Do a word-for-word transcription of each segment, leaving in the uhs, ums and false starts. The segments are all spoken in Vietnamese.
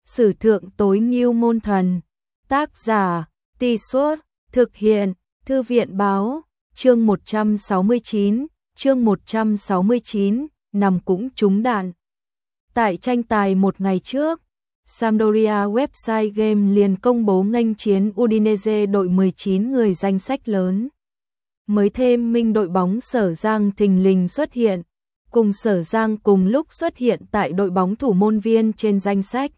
Sử thượng tối ngưu môn thần. Tác giả, Tì Suốt, thực hiện, Thư viện báo, chương một trăm sáu mươi chín, chương một trăm sáu mươi chín, nằm cũng trúng đạn. Tại tranh tài một ngày trước, Sampdoria website game liền công bố nghênh chiến Udinese đội mười chín người danh sách lớn. Mới thêm minh đội bóng Sở Giang thình lình xuất hiện, cùng Sở Giang cùng lúc xuất hiện tại đội bóng thủ môn viên trên danh sách.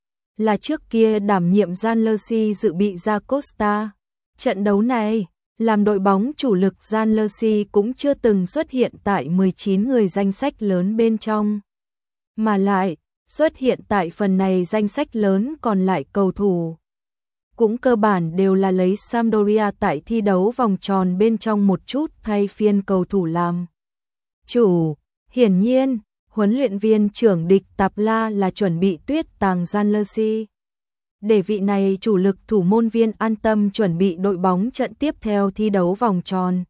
Là trước kia đảm nhiệm Gianluigi dự bị ra Costa. Trận đấu này, làm đội bóng chủ lực Gianluigi cũng chưa từng xuất hiện tại mười chín người danh sách lớn bên trong. Mà lại, xuất hiện tại phần này danh sách lớn còn lại cầu thủ. Cũng cơ bản đều là lấy Sampdoria tại thi đấu vòng tròn bên trong một chút thay phiên cầu thủ làm chủ. Hiển nhiên, huấn luyện viên trưởng Địch Tạp La là chuẩn bị tuyết tàng Gianluigi. Để vị này chủ lực thủ môn viên an tâm chuẩn bị đội bóng trận tiếp theo thi đấu vòng tròn.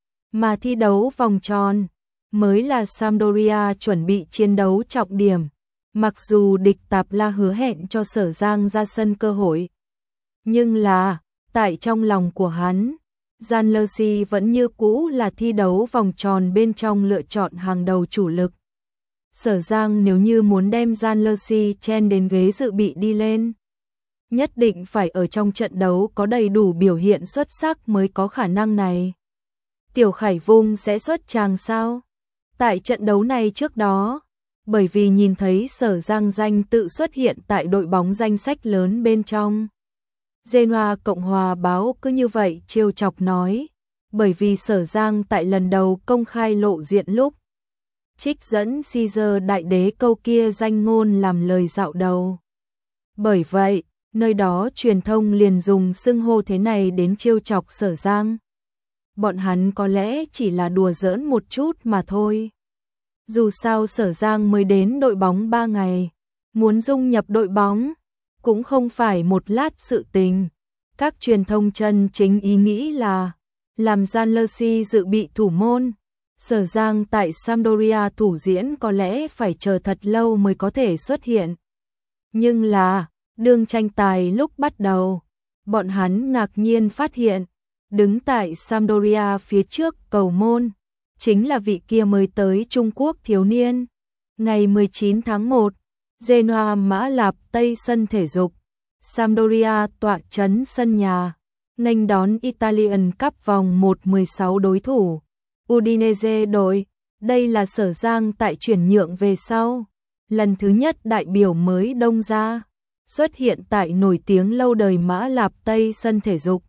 Mà thi đấu vòng tròn mới là Sampdoria chuẩn bị chiến đấu trọng điểm. Mặc dù Địch Tạp La hứa hẹn cho Sở Giang ra sân cơ hội, nhưng là, tại trong lòng của hắn, Gianluigi vẫn như cũ là thi đấu vòng tròn bên trong lựa chọn hàng đầu chủ lực. Sở Giang nếu như muốn đem Gianluigi chen đến ghế dự bị đi lên, nhất định phải ở trong trận đấu có đầy đủ biểu hiện xuất sắc mới có khả năng này. Tiểu Khải Vung sẽ xuất tràng sao? Tại trận đấu này trước đó, bởi vì nhìn thấy Sở Giang danh tự xuất hiện tại đội bóng danh sách lớn bên trong. Genoa Cộng hòa báo cứ như vậy trêu chọc nói, bởi vì Sở Giang tại lần đầu công khai lộ diện lúc trích dẫn Caesar đại đế câu kia danh ngôn làm lời dạo đầu. Bởi vậy, nơi đó truyền thông liền dùng xưng hô thế này đến trêu chọc Sở Giang. Bọn hắn có lẽ chỉ là đùa giỡn một chút mà thôi. Dù sao Sở Giang mới đến đội bóng ba ngày, muốn dung nhập đội bóng cũng không phải một lát sự tình. Các truyền thông chân chính ý nghĩ là làm Gianluigi dự bị thủ môn. Sở Giang tại Sampdoria thủ diễn có lẽ phải chờ thật lâu mới có thể xuất hiện. Nhưng là, đương tranh tài lúc bắt đầu, bọn hắn ngạc nhiên phát hiện, đứng tại Sampdoria phía trước cầu môn, chính là vị kia mới tới Trung Quốc thiếu niên. Ngày mười chín tháng một, Genoa Mã Lạp Tây sân thể dục, Sampdoria tọa trấn sân nhà, nghênh đón Italian Cup vòng một mười sáu đối thủ. Udinese đội, đây là Sở Giang tại chuyển nhượng về sau. Lần thứ nhất đại biểu mới đông ra, xuất hiện tại nổi tiếng lâu đời Mã Lạp Tây sân thể dục.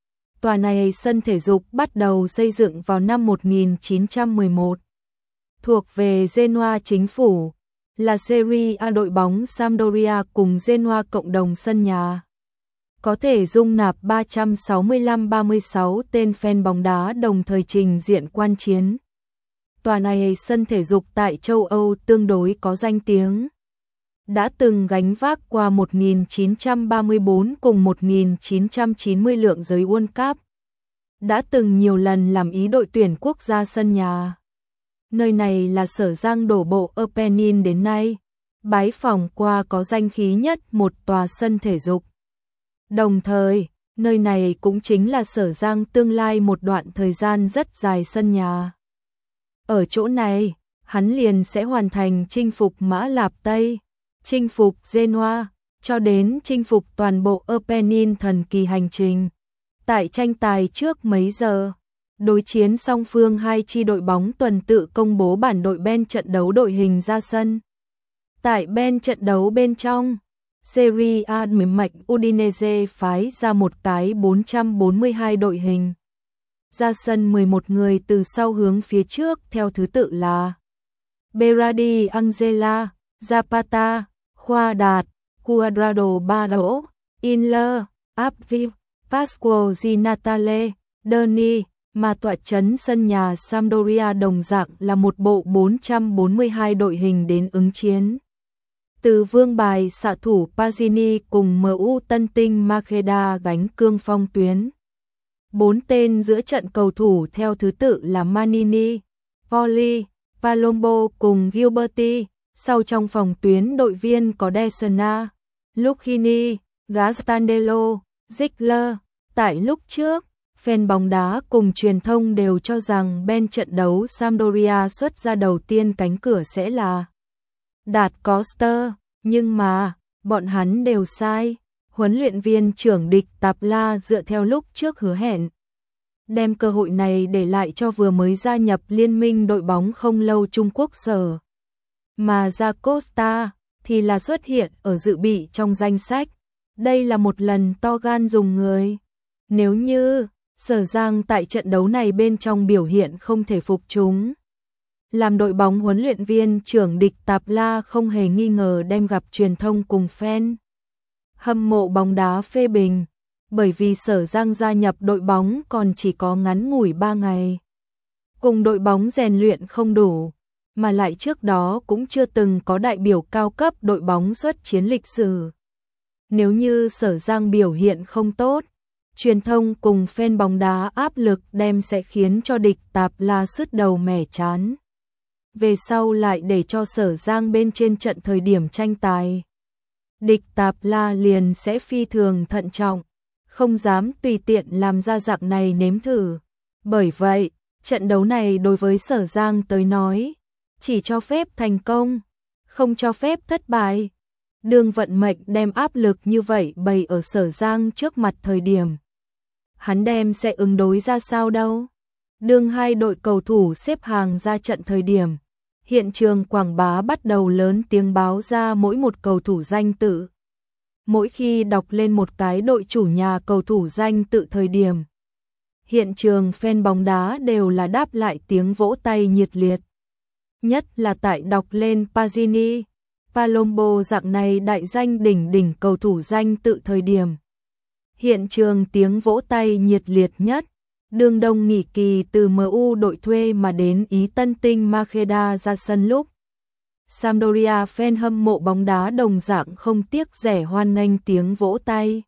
Tòa này sân thể dục bắt đầu xây dựng vào năm một nghìn chín trăm mười một. Thuộc về Genoa chính phủ, là Serie A đội bóng Sampdoria cùng Genoa cộng đồng sân nhà. Có thể dung nạp ba trăm sáu mươi lăm ba mươi sáu tên fan bóng đá đồng thời trình diện quan chiến. Tòa này sân thể dục tại châu Âu tương đối có danh tiếng. Đã từng gánh vác qua một nghìn chín trăm ba mươi tư cùng một nghìn chín trăm chín mươi lượng giới World Cup. Đã từng nhiều lần làm ý đội tuyển quốc gia sân nhà. Nơi này là Sở Giang đổ bộ Apennine đến nay, bái phỏng qua có danh khí nhất một tòa sân thể dục. Đồng thời, nơi này cũng chính là Sở Giang tương lai một đoạn thời gian rất dài sân nhà. Ở chỗ này, hắn liền sẽ hoàn thành chinh phục Mã Lạp Tây, chinh phục Genoa, cho đến chinh phục toàn bộ Apennine thần kỳ hành trình. Tại tranh tài trước mấy giờ, đối chiến song phương hai chi đội bóng tuần tự công bố bản đội Ben trận đấu đội hình ra sân. Tại Ben trận đấu bên trong, Serie A mềm mạch Udinese phái ra một cái bốn trăm bốn mươi hai đội hình. Ra sân mười một người từ sau hướng phía trước theo thứ tự là Berardi Angela, Zapata, Khoa Đạt, Cuadrado Baró, Inler, Abviv, Pasquale Di Natale, Derni, mà tọa trấn sân nhà Sampdoria đồng dạng là một bộ bốn trăm bốn mươi hai đội hình đến ứng chiến. Từ vương bài xạ thủ Pazzini cùng em u tân tinh Makeda gánh cương phong tuyến. Bốn tên giữa trận cầu thủ theo thứ tự là Manini, Volley, Palombo cùng Gilberti. Sau trong phòng tuyến đội viên có Desena, Lucchini, Gastandello, Ziegler. Tại lúc trước, fan bóng đá cùng truyền thông đều cho rằng bên trận đấu Sampdoria xuất ra đầu tiên cánh cửa sẽ là Đạt Costa, nhưng mà, bọn hắn đều sai. Huấn luyện viên trưởng Địch Tạp La dựa theo lúc trước hứa hẹn, đem cơ hội này để lại cho vừa mới gia nhập liên minh đội bóng không lâu Trung Quốc Sở. Mà Da Costa thì là xuất hiện ở dự bị trong danh sách. Đây là một lần to gan dùng người. Nếu như Sở Giang tại trận đấu này bên trong biểu hiện không thể phục chúng, làm đội bóng huấn luyện viên trưởng Địch Tạp La không hề nghi ngờ đem gặp truyền thông cùng fan hâm mộ bóng đá phê bình, bởi vì Sở Giang gia nhập đội bóng còn chỉ có ngắn ngủi ba ngày. Cùng đội bóng rèn luyện không đủ, mà lại trước đó cũng chưa từng có đại biểu cao cấp đội bóng xuất chiến lịch sử. Nếu như Sở Giang biểu hiện không tốt, truyền thông cùng fan bóng đá áp lực đem sẽ khiến cho Địch Tạp La sứt đầu mẻ chán. Về sau lại để cho Sở Giang bên trên trận thời điểm tranh tài, Địch Tạp La liền sẽ phi thường thận trọng, không dám tùy tiện làm ra dạng này nếm thử. Bởi vậy, trận đấu này đối với Sở Giang tới nói, chỉ cho phép thành công, không cho phép thất bại. Đường vận mệnh đem áp lực như vậy bày ở Sở Giang trước mặt thời điểm, hắn đem sẽ ứng đối ra sao đâu. Đường hai đội cầu thủ xếp hàng ra trận thời điểm, hiện trường quảng bá bắt đầu lớn tiếng báo ra mỗi một cầu thủ danh tự. Mỗi khi đọc lên một cái đội chủ nhà cầu thủ danh tự thời điểm, hiện trường fan bóng đá đều là đáp lại tiếng vỗ tay nhiệt liệt. Nhất là tại đọc lên Pazini, Palombo dạng này đại danh đỉnh đỉnh cầu thủ danh tự thời điểm, hiện trường tiếng vỗ tay nhiệt liệt nhất. Đường Đông nghỉ kỳ từ em u đội thuê mà đến Ý tân tinh Makheda ra sân lúc, Sampdoria fan hâm mộ bóng đá đồng dạng không tiếc rẻ hoan nghênh tiếng vỗ tay.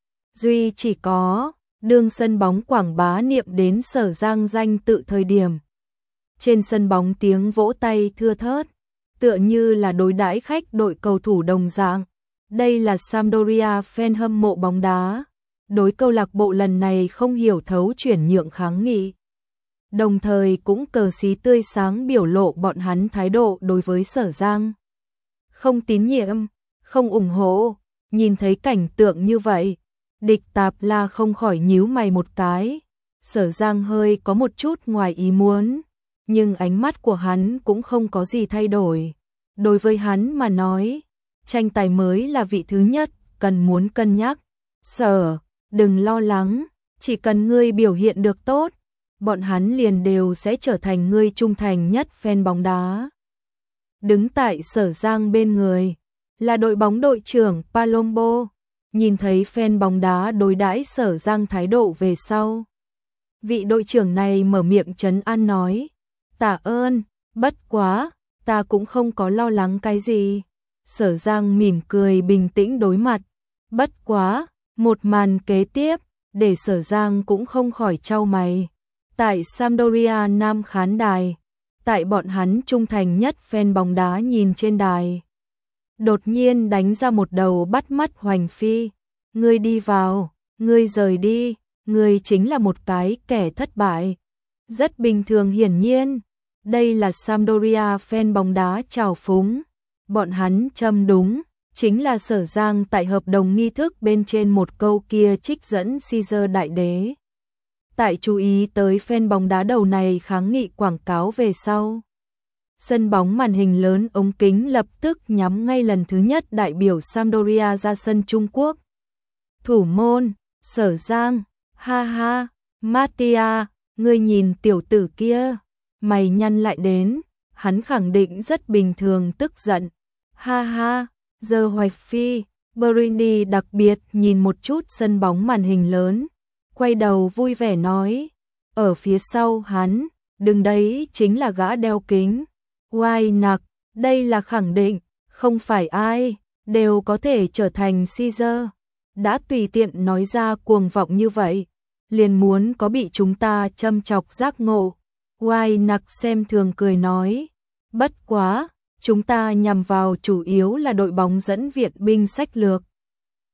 Duy chỉ có đường sân bóng quảng bá niệm đến Sở Giang danh tự thời điểm, trên sân bóng tiếng vỗ tay thưa thớt, tựa như là đối đãi khách đội cầu thủ đồng dạng. Đây là Sampdoria fan hâm mộ bóng đá đối câu lạc bộ lần này không hiểu thấu chuyển nhượng kháng nghị, đồng thời cũng cờ xí tươi sáng biểu lộ bọn hắn thái độ đối với Sở Giang. Không tín nhiệm, không ủng hộ. Nhìn thấy cảnh tượng như vậy, Địch Tạp La không khỏi nhíu mày một cái. Sở Giang hơi có một chút ngoài ý muốn, nhưng ánh mắt của hắn cũng không có gì thay đổi. Đối với hắn mà nói, tranh tài mới là vị thứ nhất, cần muốn cân nhắc. Sở, đừng lo lắng, chỉ cần ngươi biểu hiện được tốt, bọn hắn liền đều sẽ trở thành ngươi trung thành nhất fan bóng đá. Đứng tại Sở Giang bên người là đội bóng đội trưởng Palombo, nhìn thấy fan bóng đá đối đãi Sở Giang thái độ về sau. Vị đội trưởng này mở miệng trấn an nói, tạ ơn, bất quá, ta cũng không có lo lắng cái gì. Sở Giang mỉm cười bình tĩnh đối mặt, bất quá, một màn kế tiếp, để Sở Giang cũng không khỏi chau mày. Tại Sampdoria Nam khán đài, tại bọn hắn trung thành nhất fan bóng đá nhìn trên đài, đột nhiên đánh ra một đầu bắt mắt hoành phi. Ngươi đi vào, ngươi rời đi, ngươi chính là một cái kẻ thất bại. Rất bình thường hiển nhiên, đây là Sampdoria fan bóng đá trào phúng. Bọn hắn châm đúng, chính là Sở Giang tại hợp đồng nghi thức bên trên một câu kia trích dẫn Caesar đại đế. Tại chú ý tới fan bóng đá đầu này kháng nghị quảng cáo về sau, sân bóng màn hình lớn ống kính lập tức nhắm ngay lần thứ nhất đại biểu Sampdoria ra sân Trung Quốc. Thủ môn, Sở Giang, ha ha, Mattia, ngươi nhìn tiểu tử kia, mày nhăn lại đến, hắn khẳng định rất bình thường tức giận. Ha ha, giờ Hoạch Phi, Brini đặc biệt nhìn một chút sân bóng màn hình lớn, quay đầu vui vẻ nói, ở phía sau hắn, đứng đấy chính là gã đeo kính. Oai nặc, đây là khẳng định, không phải ai, đều có thể trở thành Caesar. Đã tùy tiện nói ra cuồng vọng như vậy, liền muốn có bị chúng ta châm chọc giác ngộ. Oai nặc xem thường cười nói, bất quá, chúng ta nhằm vào chủ yếu là đội bóng dẫn viện binh sách lược,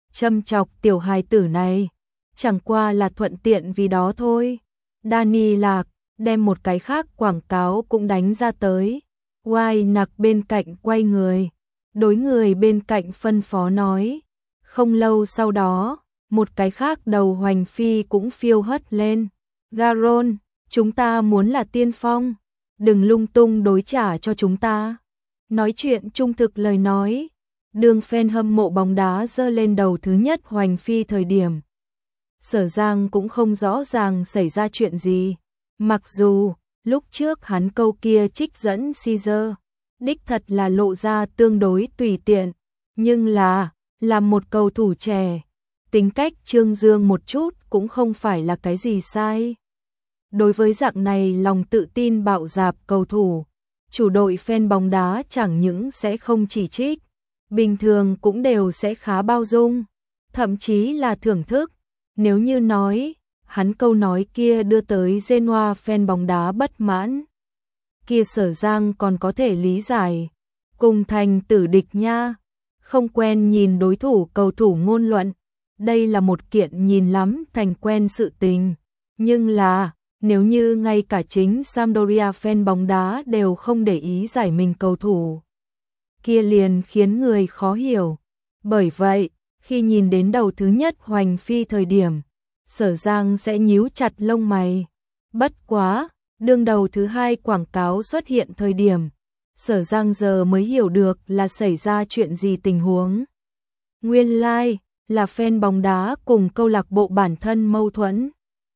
châm chọc tiểu hài tử này, chẳng qua là thuận tiện vì đó thôi. Danny Lạc đem một cái khác quảng cáo cũng đánh ra tới. Wai Nặc bên cạnh quay người, đối người bên cạnh phân phó nói. Không lâu sau đó, một cái khác đầu hoành phi cũng phiêu hất lên. Garon, chúng ta muốn là tiên phong, đừng lung tung đối trả cho chúng ta. Nói chuyện trung thực lời nói, đường fan hâm mộ bóng đá giơ lên đầu thứ nhất hoành phi thời điểm. Sở Giang cũng không rõ ràng xảy ra chuyện gì, mặc dù lúc trước hắn câu kia trích dẫn Caesar, đích thật là lộ ra tương đối tùy tiện, nhưng là, làm một cầu thủ trẻ, tính cách trương dương một chút cũng không phải là cái gì sai. Đối với dạng này lòng tự tin bạo dạp cầu thủ, chủ đội fan bóng đá chẳng những sẽ không chỉ trích, bình thường cũng đều sẽ khá bao dung, thậm chí là thưởng thức. Nếu như nói, hắn câu nói kia đưa tới Genoa fan bóng đá bất mãn, kia Sở Giang còn có thể lý giải, cùng thành tử địch nha, không quen nhìn đối thủ cầu thủ ngôn luận, đây là một kiện nhìn lắm thành quen sự tình, nhưng là, nếu như ngay cả chính Sampdoria fan bóng đá đều không để ý giải mình cầu thủ, kia liền khiến người khó hiểu. Bởi vậy, khi nhìn đến đầu thứ nhất hoành phi thời điểm, Sở Giang sẽ nhíu chặt lông mày. Bất quá, đương đầu thứ hai quảng cáo xuất hiện thời điểm, Sở Giang giờ mới hiểu được là xảy ra chuyện gì tình huống. Nguyên lai, like, là fan bóng đá cùng câu lạc bộ bản thân mâu thuẫn.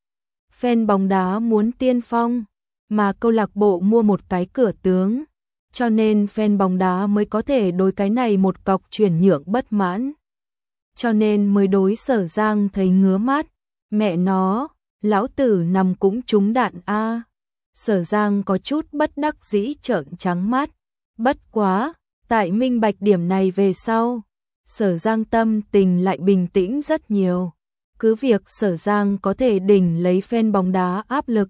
Fan bóng đá muốn tiên phong, mà câu lạc bộ mua một cái cửa tướng, cho nên fan bóng đá mới có thể đối cái này một cọc chuyển nhượng bất mãn. Cho nên mới đối Sở Giang thấy ngứa mắt, mẹ nó, lão tử nằm cũng trúng đạn a. Sở Giang có chút bất đắc dĩ trợn trắng mắt, bất quá, tại minh bạch điểm này về sau, Sở Giang tâm tình lại bình tĩnh rất nhiều. Cứ việc Sở Giang có thể đỉnh lấy fan bóng đá áp lực,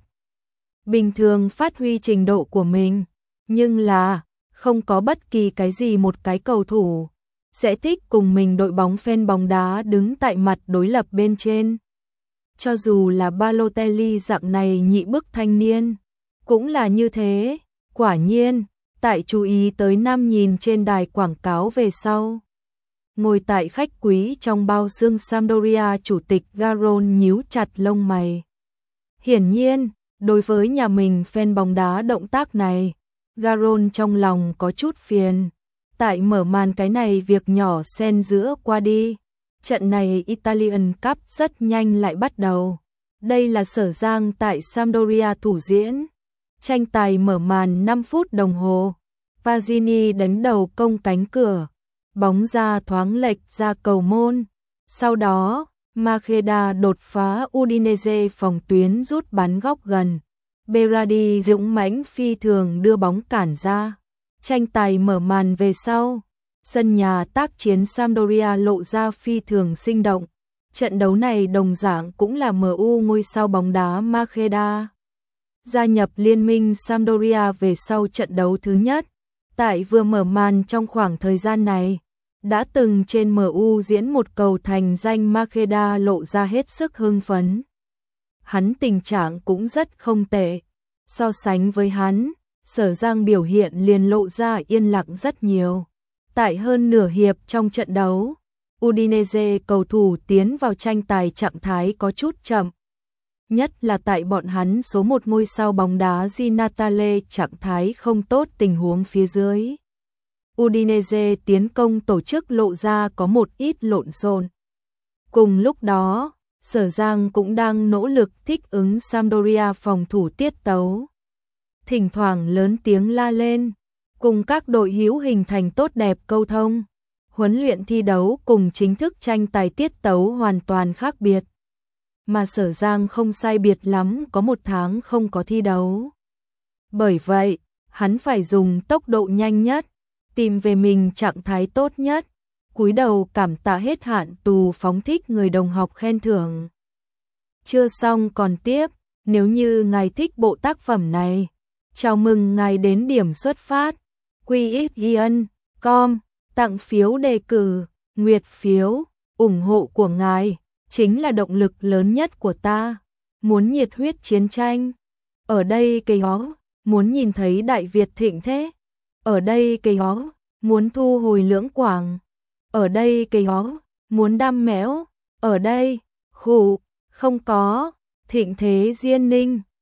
bình thường phát huy trình độ của mình, nhưng là, không có bất kỳ cái gì một cái cầu thủ sẽ thích cùng mình đội bóng fan bóng đá đứng tại mặt đối lập bên trên. Cho dù là Balotelli dạng này nhị bức thanh niên, cũng là như thế. Quả nhiên, tại chú ý tới năm nhìn trên đài quảng cáo về sau, ngồi tại khách quý trong bao xương Sampdoria chủ tịch Garon nhíu chặt lông mày. Hiển nhiên, đối với nhà mình fan bóng đá động tác này, Garon trong lòng có chút phiền. Tại mở màn cái này việc nhỏ xen giữa qua đi, trận này Italian Cup rất nhanh lại bắt đầu. Đây là Sở Giang tại Sampdoria thủ diễn. Tranh tài mở màn năm phút đồng hồ. Pazini đánh đầu công cánh cửa. Bóng ra thoáng lệch ra cầu môn. Sau đó, Macheda đột phá Udinese phòng tuyến rút bắn góc gần. Berardi dũng mãnh phi thường đưa bóng cản ra. Tranh tài mở màn về sau, sân nhà tác chiến Sampdoria lộ ra phi thường sinh động. Trận đấu này đồng dạng cũng là em u ngôi sao bóng đá Macheda gia nhập liên minh Sampdoria về sau trận đấu thứ nhất. Tại vừa mở màn trong khoảng thời gian này, đã từng trên em u diễn một cầu thành danh Macheda lộ ra hết sức hưng phấn. Hắn tình trạng cũng rất không tệ. So sánh với hắn, Sở Giang biểu hiện liền lộ ra yên lặng rất nhiều. Tại hơn nửa hiệp trong trận đấu, Udinese cầu thủ tiến vào tranh tài trạng thái có chút chậm. Nhất là tại bọn hắn số một ngôi sao bóng đá Di Natale trạng thái không tốt tình huống phía dưới. Udinese tiến công tổ chức lộ ra có một ít lộn xộn. Cùng lúc đó, Sở Giang cũng đang nỗ lực thích ứng Sampdoria phòng thủ tiết tấu. Thỉnh thoảng lớn tiếng la lên, cùng các đội hữu hình thành tốt đẹp câu thông. Huấn luyện thi đấu cùng chính thức tranh tài tiết tấu hoàn toàn khác biệt. Mà Sở Giang không sai biệt lắm có một tháng không có thi đấu. Bởi vậy, hắn phải dùng tốc độ nhanh nhất, tìm về mình trạng thái tốt nhất, cúi đầu cảm tạ hết hạn tù phóng thích người đồng học khen thưởng. Chưa xong còn tiếp, nếu như ngài thích bộ tác phẩm này, chào mừng ngài đến điểm xuất phát, quy ích i en chấm com, tặng phiếu đề cử, nguyệt phiếu, ủng hộ của ngài chính là động lực lớn nhất của ta. Muốn nhiệt huyết chiến tranh. Ở đây cây ó, muốn nhìn thấy Đại Việt thịnh thế. Ở đây cây ó, muốn thu hồi Lưỡng Quảng. Ở đây cây ó, muốn đam mẽo. Ở đây, khủ, không có, thịnh thế Diên Ninh.